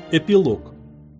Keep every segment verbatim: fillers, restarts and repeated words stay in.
Эпилог.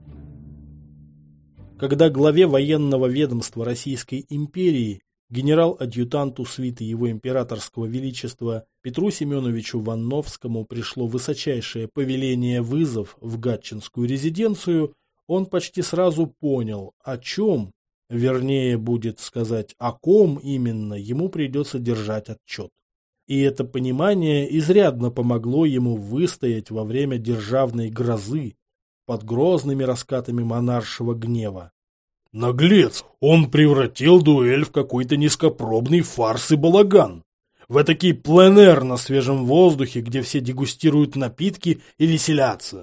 Когда главе военного ведомства Российской империи, генерал-адъютанту свиты его императорского величества Петру Семеновичу Ванновскому пришло высочайшее повеление вызов в Гатчинскую резиденцию, он почти сразу понял, о чем, вернее будет сказать, о ком именно ему придется держать отчет. И это понимание изрядно помогло ему выстоять во время державной грозы под грозными раскатами монаршего гнева. Наглец! Он превратил дуэль в какой-то низкопробный фарс и балаган. В этакий пленэр на свежем воздухе, где все дегустируют напитки и веселятся.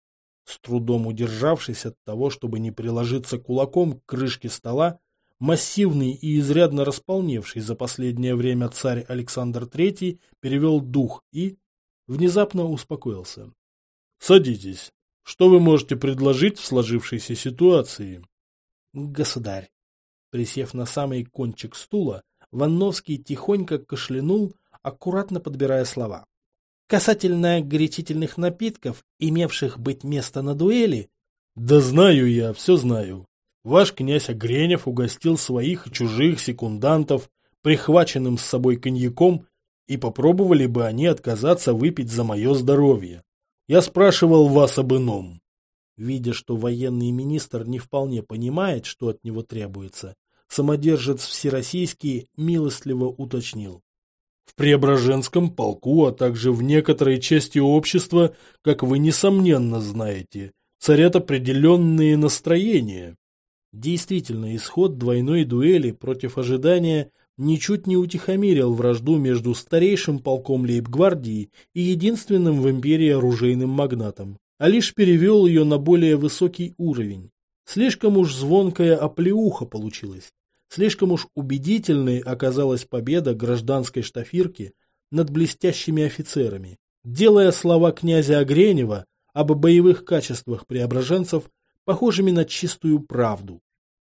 С трудом удержавшись от того, чтобы не приложиться кулаком к крышке стола, массивный и изрядно располневший за последнее время царь Александр Третий перевел дух и внезапно успокоился. Садитесь. Что вы можете предложить в сложившейся ситуации? Государь. Присев на самый кончик стула, Ванновский тихонько кашлянул, аккуратно подбирая слова. Касательно горячительных напитков, имевших быть место на дуэли... Да знаю я, все знаю. Ваш князь Огренев угостил своих и чужих секундантов прихваченным с собой коньяком, и попробовали бы они отказаться выпить за мое здоровье. Я спрашивал вас об ином. Видя, что военный министр не вполне понимает, что от него требуется, самодержец всероссийский милостливо уточнил. В Преображенском полку, а также в некоторой части общества, как вы несомненно знаете, царят определенные настроения. Действительно, исход двойной дуэли против ожидания ничуть не утихомирил вражду между старейшим полком лейб-гвардии и единственным в империи оружейным магнатом, а лишь перевел ее на более высокий уровень. Слишком уж звонкая оплеуха получилась, слишком уж убедительной оказалась победа гражданской штафирки над блестящими офицерами, делая слова князя Огренева об боевых качествах преображенцев похожими на чистую правду.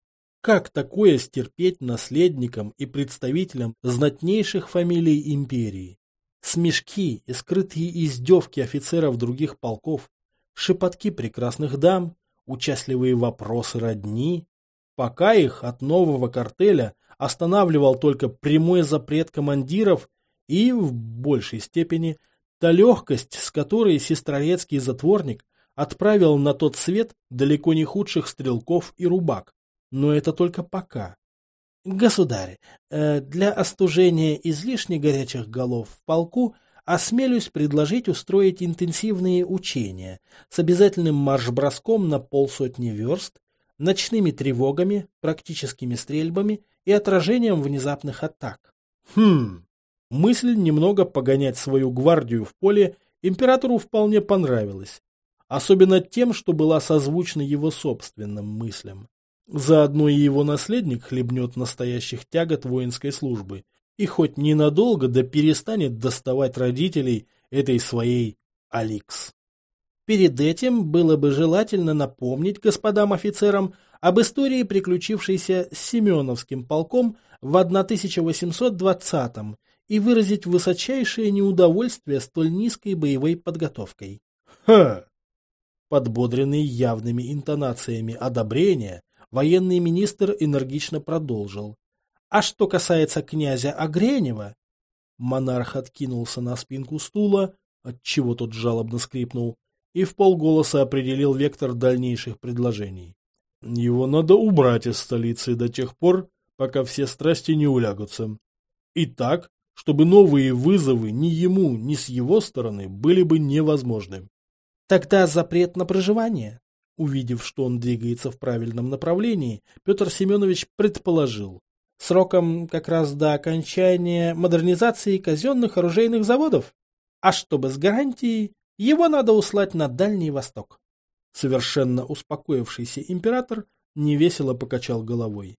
Как такое стерпеть наследникам и представителям знатнейших фамилий империи? Смешки и скрытые издевки офицеров других полков, шепотки прекрасных дам, участливые вопросы родни, пока их от нового картеля останавливал только прямой запрет командиров и, в большей степени, та легкость, с которой сестрорецкий затворник отправил на тот свет далеко не худших стрелков и рубак. Но это только пока. Государь, для остужения излишне горячих голов в полку осмелюсь предложить устроить интенсивные учения с обязательным марш-броском на полсотни верст, ночными тревогами, практическими стрельбами и отражением внезапных атак. Хм, мысль немного погонять свою гвардию в поле императору вполне понравилась, особенно тем, что была созвучна его собственным мыслям. Заодно и его наследник хлебнет настоящих тягот воинской службы и хоть ненадолго да перестанет доставать родителей этой своей Аликс. Перед этим было бы желательно напомнить господам офицерам об истории, приключившейся с Семеновским полком в тысяча восемьсот двадцатом, и выразить высочайшее неудовольствие столь низкой боевой подготовкой. Ха! Подбодренный явными интонациями одобрения, военный министр энергично продолжил. А что касается князя Огренева, монарх откинулся на спинку стула, отчего тот жалобно скрипнул, и вполголоса определил вектор дальнейших предложений. Его надо убрать из столицы до тех пор, пока все страсти не улягутся. И так, чтобы новые вызовы ни ему, ни с его стороны были бы невозможны. Тогда запрет на проживание. Увидев, что он двигается в правильном направлении, Петр Семенович предположил. Сроком как раз до окончания модернизации казенных оружейных заводов. А чтобы с гарантией, его надо услать на Дальний Восток. Совершенно успокоившийся император невесело покачал головой.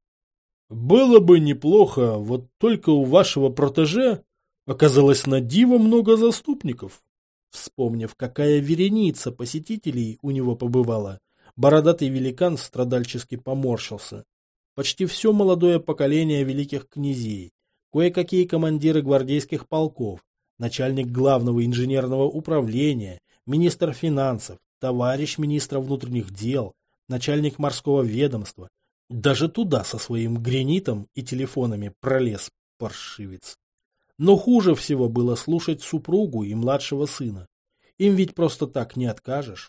Было бы неплохо, вот только у вашего протеже оказалось на диво много заступников. Вспомнив, какая вереница посетителей у него побывала, бородатый великан страдальчески поморщился. Почти все молодое поколение великих князей, кое-какие командиры гвардейских полков, начальник главного инженерного управления, министр финансов, товарищ министра внутренних дел, начальник морского ведомства. Даже туда со своим гренитом и телефонами пролез, паршивец. Но хуже всего было слушать супругу и младшего сына. Им ведь просто так не откажешь.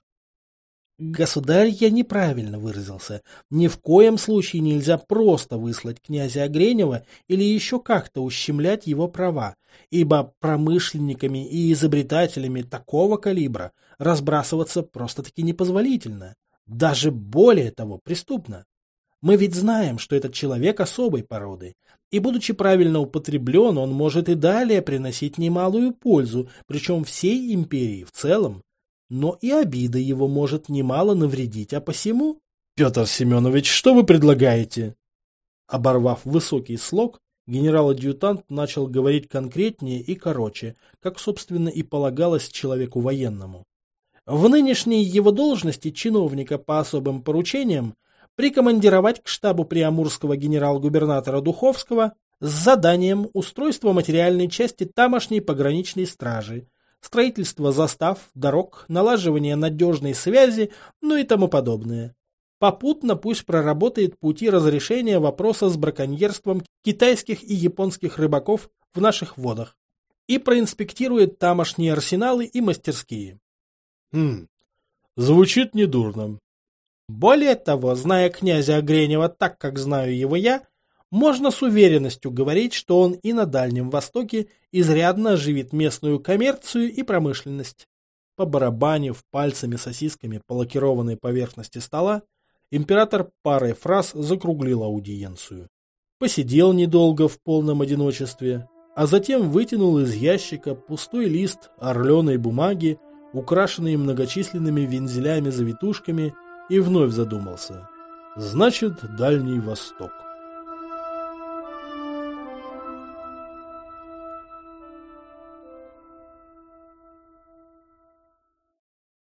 Государь, я неправильно выразился. Ни в коем случае нельзя просто выслать князя Огренева или еще как-то ущемлять его права, ибо промышленниками и изобретателями такого калибра разбрасываться просто-таки непозволительно. Даже более того, преступно. Мы ведь знаем, что этот человек особой породы, и, будучи правильно употреблен, он может и далее приносить немалую пользу, причем всей империи в целом. Но и обида его может немало навредить, а посему... Петр Семенович, что вы предлагаете? Оборвав высокий слог, генерал-адъютант начал говорить конкретнее и короче, как, собственно, и полагалось человеку военному. В нынешней его должности чиновника по особым поручениям прикомандировать к штабу приамурского генерал-губернатора Духовского с заданием устройства материальной части тамошней пограничной стражи, строительство застав, дорог, налаживание надежной связи, ну и тому подобное. Попутно пусть проработает пути разрешения вопроса с браконьерством китайских и японских рыбаков в наших водах и проинспектирует тамошние арсеналы и мастерские. Хм, звучит недурно. Более того, зная князя Огренева так, как знаю его я, можно с уверенностью говорить, что он и на Дальнем Востоке изрядно оживит местную коммерцию и промышленность. Побарабанив пальцами сосисками по лакированной поверхности стола, император парой фраз закруглил аудиенцию. Посидел недолго в полном одиночестве, а затем вытянул из ящика пустой лист орленой бумаги, украшенный многочисленными вензелями-завитушками, и вновь задумался. Значит, Дальний Восток.